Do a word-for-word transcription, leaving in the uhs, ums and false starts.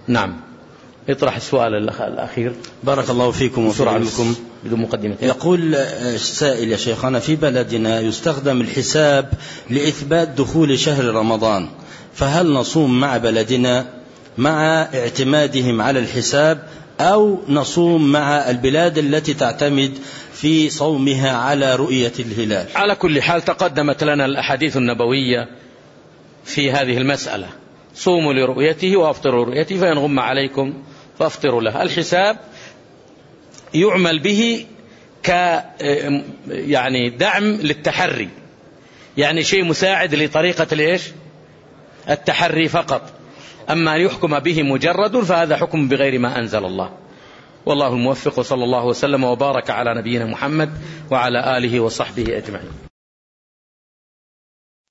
نعم. اطرح السؤال الأخير. بارك الله فيكم وفي علمكم. بدون مقدمة. يقول السائل: يا شيخنا، في بلدنا يستخدم الحساب لإثبات دخول شهر رمضان، فهل نصوم مع بلدنا مع اعتمادهم على الحساب، أو نصوم مع البلاد التي تعتمد في صومها على رؤية الهلال؟ على كل حال تقدمت لنا الأحاديث النبوية في هذه المسألة: صوموا لرؤيته وافطروا لرؤيته، فإن غم عليكم فافطروا له. الحساب يعمل به ك يعني دعم للتحري، يعني شيء مساعد لطريقة الإيش؟ التحري فقط. أما يحكم به مجرد فهذا حكم بغير ما أنزل الله، والله الموفق، وصلى الله وسلم وبارك على نبينا محمد وعلى آله وصحبه أجمعين.